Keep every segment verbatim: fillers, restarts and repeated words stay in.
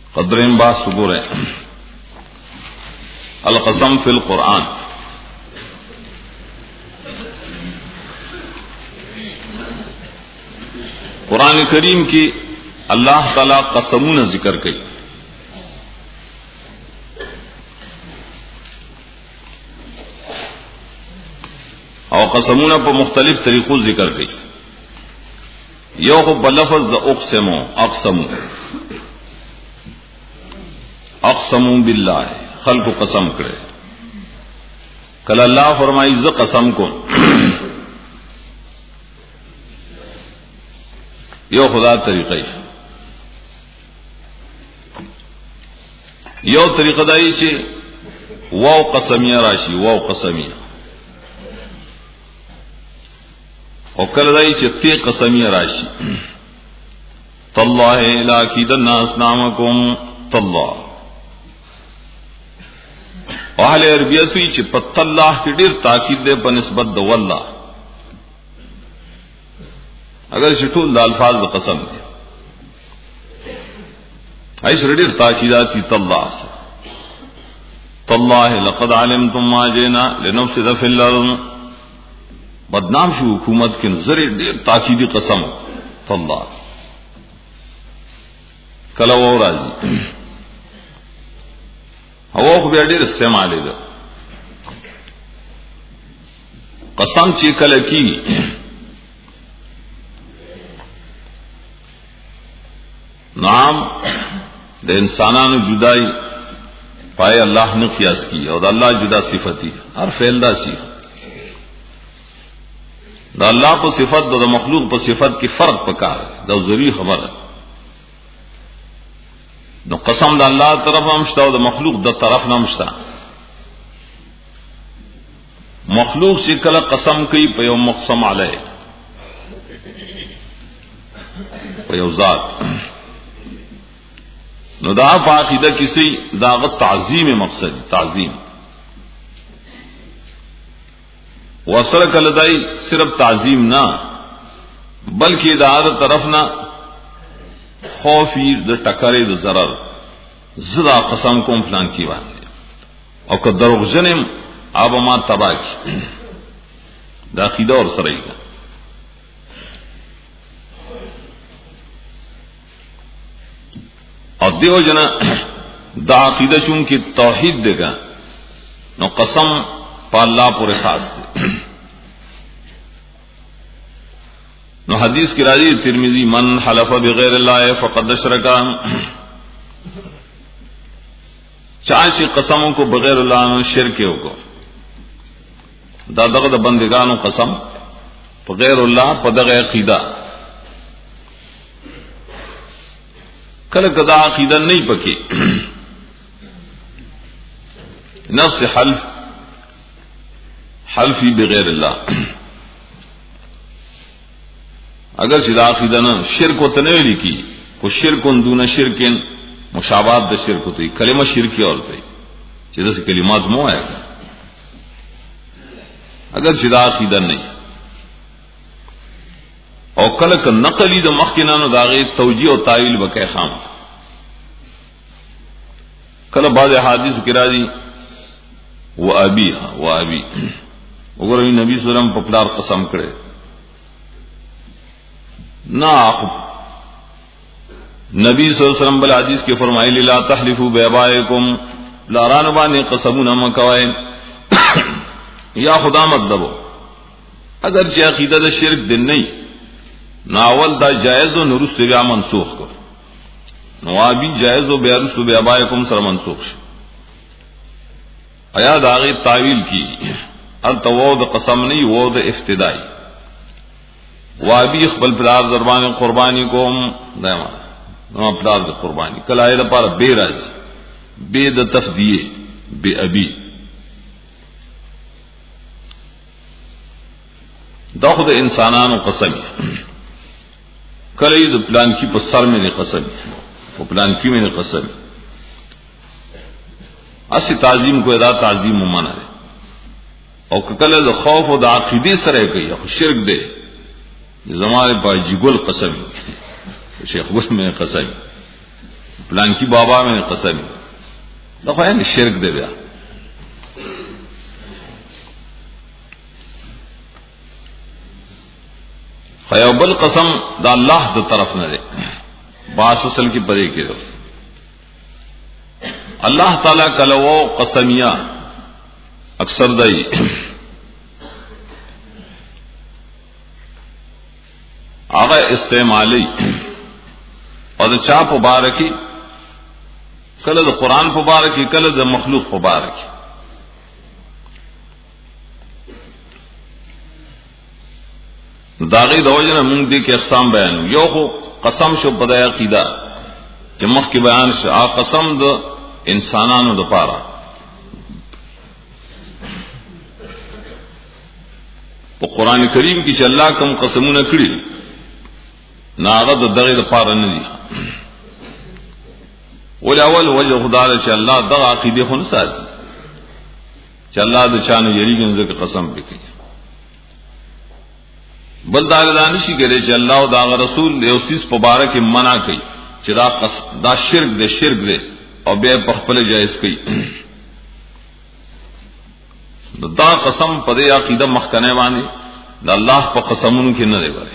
قدرین بات سگور ہے القسم فی القرآن. قرآن کریم کی اللہ تعالی قسمون ذکر کی. اور قسمون پر مختلف طریقوں ذکر کی. یو خو بلفظ دا اقسمو اقسمو اقسمو باللہ خلق قسم کرے. کل اللہ فرمائی ز قسم کو یو خدا طریقہ یو طریقہ دائی چھے واو قسمیہ راشی واو قسمیہ اور کل دائی چھے تی قسمیہ راشی تاللہ لاکیدن اسنامکم تاللہ. اہل عربیت ہوئی چھے پت اللہ کی دیر تاکید دے پا نسبت دو واللہ اگر شٹول دا الفاظ دا قسم دے ایس ردیر تاکیداتی تاللہ سے تاللہ لقد علمتم ما جینا لنفسد فی الارض. بدنام شو حکومت کے نظر دیر تاکیدی قسم تاللہ. کلا وہ راضی ہوا کو بھی ڈیر استعمال ہے قسم چی کل کی نام دے انسانان جدائی پائے اللہ نے قیاس کی اور اللہ جدا صفتی ہر فعل سی دا اللہ کو صفت دا مخلوق پر صفت کی فرق پکار دا ضروری خبر ہے. نو قسم دا اللہ طرف نمشتا و دا مخلوق دا طرف نمشتا. مخلوق سے کل قسم کی پیو مقسم علیہ پیو ذات نو دا عقیدہ کسی داغت تعظیم مقصد تعظیم وصل کلدائی صرف تعظیم نہ بلکہ دا طرف نہ خوفی دا ٹکرے دا ضرر زدا قسم کو فلان کی بات اور کہ دروغ جنم آب ما تباہ کی دا عقیدہ اور سرائی کا. اور دیو جنا دا عقیدہ چون کی توحید دے گا نو قسم پا اللہ پورے خاص دے. نو حدیث کی راضی ترمذی من حلف بغیر اللہ فقد اشرکا. چاچی قسموں کو بغیر اللہ نے شرکیوں کو دا دغد بندگانو قسم بغیر اللہ پا دغ عقیدہ کل کدا عقیدہ نہیں پکی نفس حلف حلفی بغیر اللہ اگر سیدھا عقیدہ نہ شرک و تنویلی کی کو شرکن دون شرکن مشابات دا شرک ہوتی کلمہ شرکی اور تی چیزا سے کلمات مو آئے گا اگر سیدھا عقیدہ نہیں اور کلک نقلی دا مخکنانو داغی توجیہ و تعویل بکے خام کل بعض حادث کی راضی و ابی و ابی اگر نبی صلی اللہ علیہ وسلم پپلار قسم کرے نا نبی صلی اللہ علیہ وسلم بل حدیث کے فرمائی لا تحلفوا بآبائکم لاران بانی قسمون مکوائن یا خدا مطلبو اگر چی عقیدہ دا شرک دن نہیں ناول دا جائز و نرس سے بیا منسوخ کو نوابی جائز و بیا رس و بیا بائکم سر منسوخ شو ایا داغی تعویل کی التا وہ دا قسم نہیں وہ دا افتدائی وابی اخبل پلار دربان قربانی کو دائما نو پلار دا قربانی کل آئے دا پارا بے راز بے دا تفدیے بے ابی دا خود انسانان و قسمی کلی دا پلان کی پا سر میں نے قسمی پا پلان کی میں نے قسمی اسی تعظیم کو ادا تعظیم ممانا ہے اور کل دا خوف و دا عقیدی سرے کئی شرک دے زمانے پا جگل قسمی شیخ گل میں قسمی پلان کی بابا میں قسم دخوا یعنی شرک دے بیا خیوبل قسم دا اللہ دا طرف نہ دے باس اصل کی پدے کے دو اللہ تعالی کلو قسمیہ اکثر دئی آغا استعمالی اور چاپ مبارکی کل دا قرآن مبارکی کل دا مخلوق مبارکی داغی دوجنا منگ دی کے اقسام بیان یو خو قسم شو بدایا عقیدہ کہ مخ کی بیان شو آ قسم دا انسانانو دا پارا تو قرآن کریم کی چ اللہ کم قسمون کڑی ناغد دغی دا پارا ندی ولی اول وجہ خدا رہ چ اللہ دغ عقیدے خون ساتھ چ اللہ دا چانو یریگن ذکر قسم بکی بل دا دانشی کرے چ اللہ دا رسول دے اسیس مبارک منع کی چ دا دا شرک دے شرک دے اور بے پخپل جائز کی دا قسم پدے عقیدہ مخکنے وانی دا اللہ پا قسمون کی نہ دے برے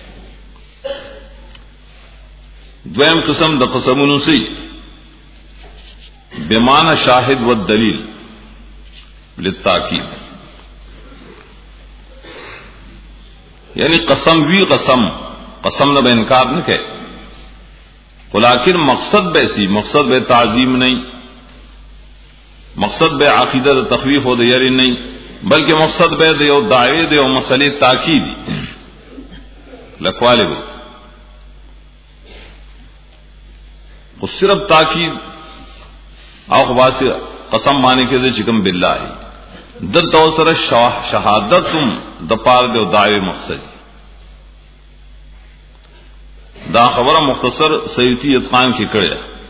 دویم قسم دا قسمون سی بمعنی شاہد و دلیل للتاکید یعنی قسم وی قسم قسم نہ بے انکار نہ کہ لیکن مقصد بے سی مقصد بے تعظیم نہیں مقصد بے عقیدہ تخویف و دیری نہیں بلکہ مقصد بے دے او دعوے دے او مسئلے تاکید لکھوالے بھی خود صرف تاکید آخ باسی قسم مانے کے دے چکم باللہ دل توسر شہادت تم دپار دے او دعوے مقصد دا خبر مختصر سیوطی اتقان کی کڑے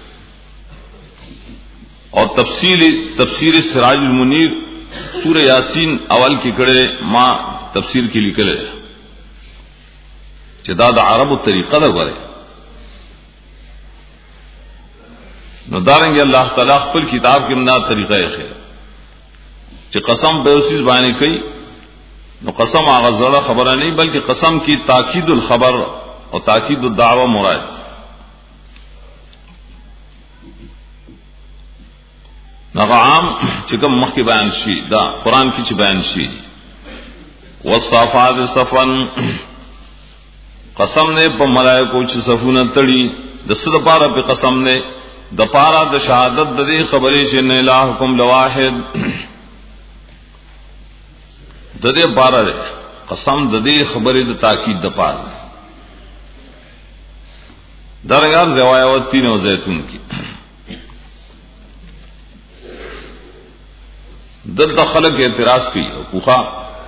اور تفصیل تفسیر سراج المنیر سورہ یاسین اول کی کڑے ماں تفسیر کی لکھے چدا دا عرب الطریقہ دا کرے نو داریں گے اللہ تعالیٰ خپل کتاب کی امداد طریقہ خیر چ قسم بے اسی زبانی کئی نو قسم آغاز زڑا خبرہ نہیں بلکہ قسم کی تاکید الخبر اور تاکید الدعوہ مراد نغام چکم مخ کی بیان شی دا قرآن کی چ بیان شی والصافات صفا قسم نے پا ملائکو چ صفونا تڑی دست پارا پہ قسم نے دپارا د شہادت ددی خبری چ ان الہکم لواحد ددی پارا دے قسم ددی خبری د تاکید دپار درگار روایات تین و زیتون کی دل خلق اعتراض کی کوخا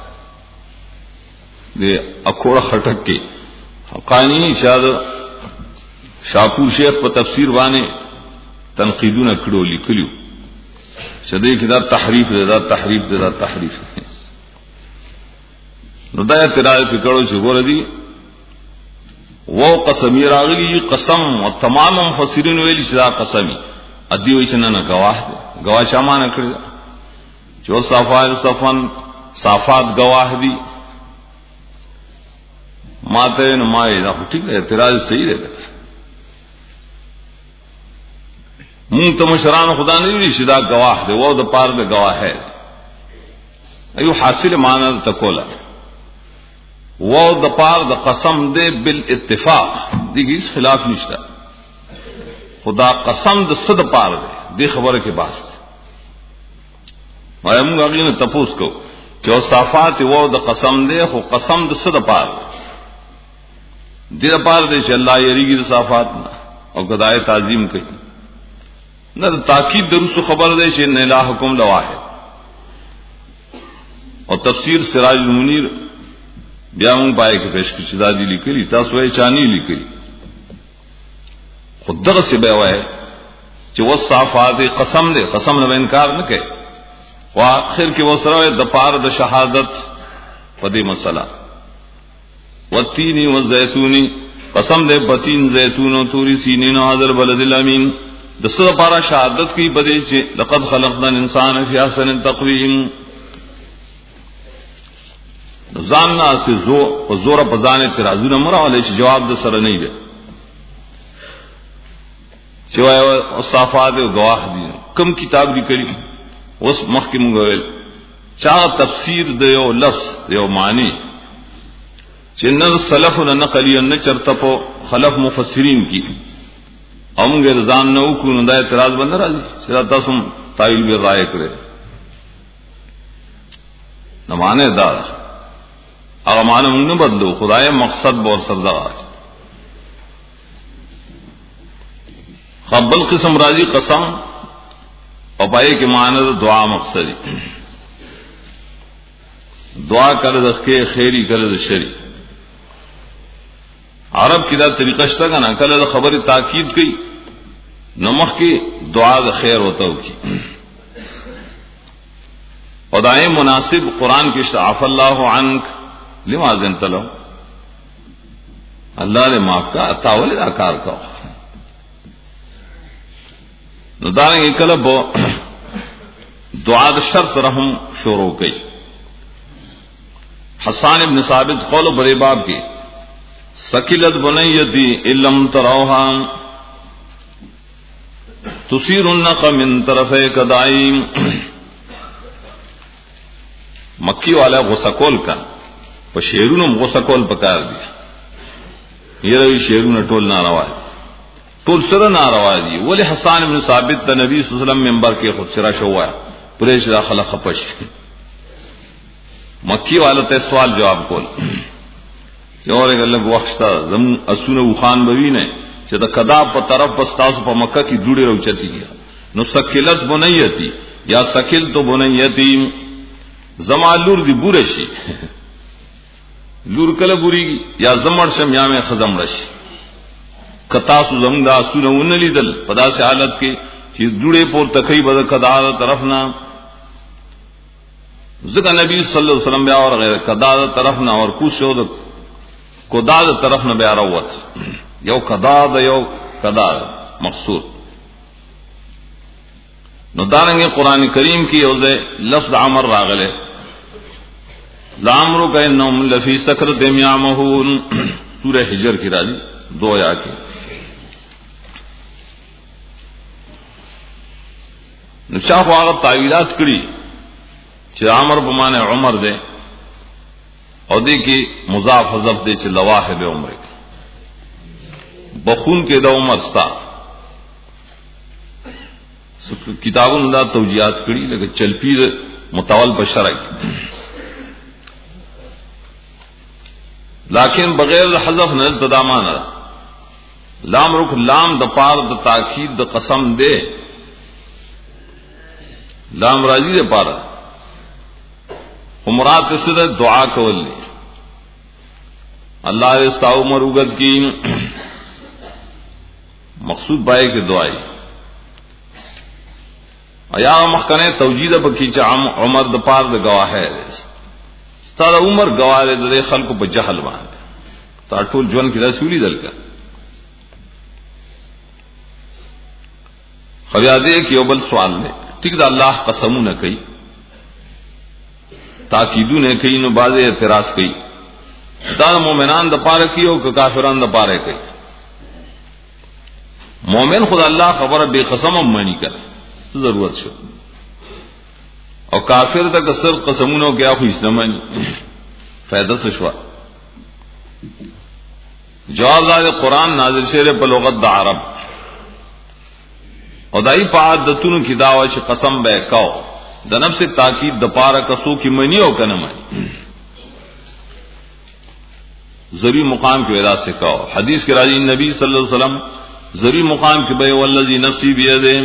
دے اکھوڑا خٹک کے حقانی شاد شاپور شیخ پر تفسیر وانے تنقیدون اکڑو لکلیو شدے کی دا تحریف دے دا تحریف دے دا تحریف نو دا اعتراض پکڑو چھگو ردی وہ قسمی راغلی قسم و تمام مفسرین ویلی شدا قسمی ادی ویسنا نا گواہ دے گواہ چاما نہ کردہ جو صفات صفن صافات گواہ دی ماتے نو مائے دا ٹھیک ہے اعتراض صحیح رہتا منہ تو مشران خدا نہیں ویلی شدا گواہ دے وہ دا پار دے گواہ ہے ایو حاصل معنی تکولا وہ دپار د قسم دے بالاتفاق دیگی اس خلاف نشتا خدا قسم د صد پار دے دی خبر کے باس وائم اگلی نے تپوس کو کہ صافات وہ د قسم دے خو قسم د صد پار دی پار دے چ اللہ یریگی د صافات نہ اور گدائے تعظیم کی نہ تاکید درست خبر دے چ ان الہکم لواحد اور تفسیر سراج المنیر بیاون پائے کہ پیش کی شدادی لکلی تاسوئے چانی لکلی خود دغ سے بیوا ہے کہ وہ صافات قسم دے قسم نہ انکار نہ کہ وآخر کی وہ سروے دپار د شہادت پدی مسئلہ والتین والزیتون قسم دے بتین زیتون و توری سینین و حضر بلد الامین دسو پارا شہادت کی بدے چ لقد خلقنا الانسان فی احسن تقویم زاننا سے زو زور پزان اعتراض نہ مرا والے جواب د سر نہیں دے سوائے صافات گواہ دی کم کتاب دی کری اس محکم گویل چاہ تفسیر دیو لفظ دیو معنی چنن سلف نہ نقلی نہ چرتپو خلف مفسرین کی ہم غیر زان نو کو نہ اعتراض بند راضی چرا تاسم تاویل بھی رائے کرے نہ مانے دا اگر معنی منگ نہ بدلو خدای مقصد بور سردار قبل قسم راضی قسم اور پائے کے معنی دعا مقصدی دعا کر دکھے خیری کر شری عرب کی دا طریقہ شتا کا نا کل خبر تاکید کی نمخ کی دعا دا خیر ہوتا ہو کی اور دائیں مناسب قرآن کی عف اللہ عنک لما ذنت لو اللہ نے معاف کا تاول اکار کا داریں گے کلب دعا دا شرط رحم شروع کی حسان ابن ثابت قول بڑے باب کی سکلت بنیتی علم تروہا تثیر النق من طرف کدائیم مکی والا غسکول کا پا شیرون غسکول پکار دیا یہ روی شیرون ٹول ناروا دی ٹول سر ناروا دی ولی حسان ابن ثابت تا نبی صلی اللہ علیہ وسلم ممبر کے خود سرا شوا ہے پریش دا خلق خپش مکی والا تے سوال جواب کول اور ایک اللہ وقت زم اسونه وخان بوی نے چې دا کدا په طرف پستاسو په مکه کې جوړي راوچتی گیا نو سکلت بنیتی یا سکل تو بنیتی زما لور دی بورشی لور کله بوری یا زمړ شم یا مې خزم رشي کتاسو زم دا اسونه ونلیدل په داسې حالت کې چې جوړي پور تکي بد کدا طرف نه ذکر نبی صلی اللہ علیہ وسلم بیا اور غیر کدا طرف نہ اور کو شو کدا طرف نہ بیا روت یو کدا د یو کدا مقصود نو دارنگے قرآن کریم کی اوزے لفظ عمر راغلے لامرو کہ انہم لفی سکرت یعمہون سورہ حجر کی راجی دو آیا کی نشاہ خواہت تعویلات کری چھ عمر بمانے عمر دے اور دی کی مضاف حذف دے چھ لواحب عمر بخون کے دا عمر ستا کتابوں نے توجیہات کری لیکن چل پیر متول پر شرع لیکن بغیر حذف نہ تدامان لام رک لام د پار د تاکید د قسم دے لام راضی دے پارا مراد سے دعا کول لی اللہ استا عمر اگد کی مقصود بائے کی دعائی ایا مخکنے توجید بکی چا عمر د پار د گواہ ہے ستا عمر گواہ دے خلق په جہل باندې تا ټول جون کی رسولی دل کا خیا دے کہ بل سوال نے ٹھیک دا اللہ قسم نہ کئی تاکیدوں نے کئی نو باز اعتراض کئی دا مومنان د پار کیو کہ کافران د پار کئی مومن خدا اللہ خبر بے قسم مانی کر ضرورت شو اور کافر تک صرف قسمونو کیا خوش نہ مانی فائدہ سے شوا جواب دار قرآن نازل شعر پر لغت دا عرب اور دائی پعادتون کی دعوی چھ قسم بے کاؤ دا نفس تاکید دا پارا کسو کی منی ہو کنا منی ذری مقام کی وجہ سے کہو حدیث کے راضی نبی صلی اللہ علیہ وسلم ذری مقام کی بے والذی نفسی بیدہ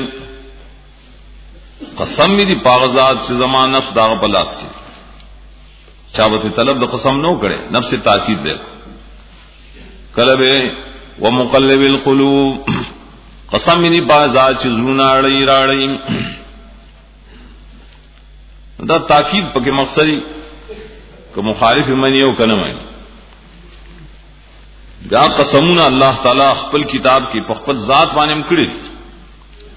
قسم بھی دی پاغذات سے زمان نفس داغ پلاس کی چاوت طلب دا قسم نو کرے نفس تاکید دے کلب و مقلب القلوب قسم بھی دی پاغذات سے زرونا اڑی راڑی دا تاکید پکے مقصدی کہ مخالف منی ہو کنہ منی دا قسمونا اللہ تعالی خپل کتاب کی پخپل ذات باندې کړی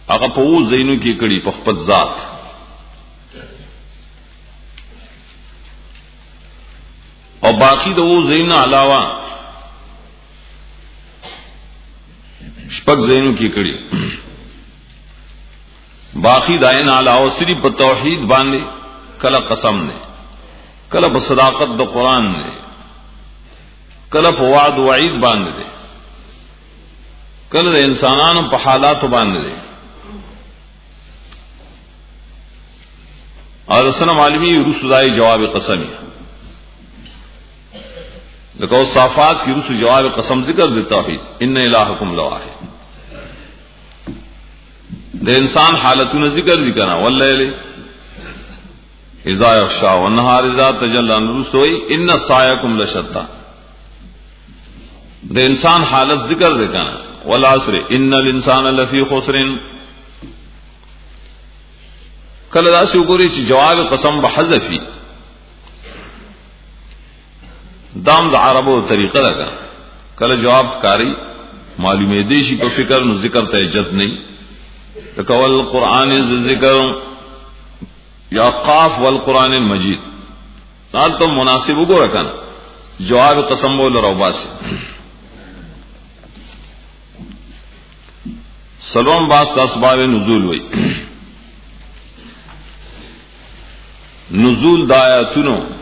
هغه په وو زینو کې کړي په خپل ذات. او باقی د وو زین علاوه شپږ زینو کې کړي. باقی داین علاوه صرف په توحید باندې کله قسم نه، کله په صداقت د قران نه، کله په وعد وعید باندې، کله د انسانانو په حالات باندې. اور سن عالمی رسولای جواب قسمی لکه صافات کی رسو جواب قسم ذکر د توحید ان الہکم لواحد. د انسان حالتونه ذکر ذکر واللیل اذا یغشا والنهار اذا تجلی رسوی ان سعیکم لشتى. د انسان حالت ذکر ذکر والعصر ان الانسان لفی خسر. کله دا شو ګوري چې جواب قسم به حذفی دام د عربو طریقه ده. کله جواب کاری معلومه دی شي په فکر نو ذکر ته جد نه تکول قران ذکر یا قاف والقران المجید سال تو مناسب وګوره کنه جواب قسم ول روبا سے سلام باس کا اسباب نزول ہوئی. نزول دایاتونو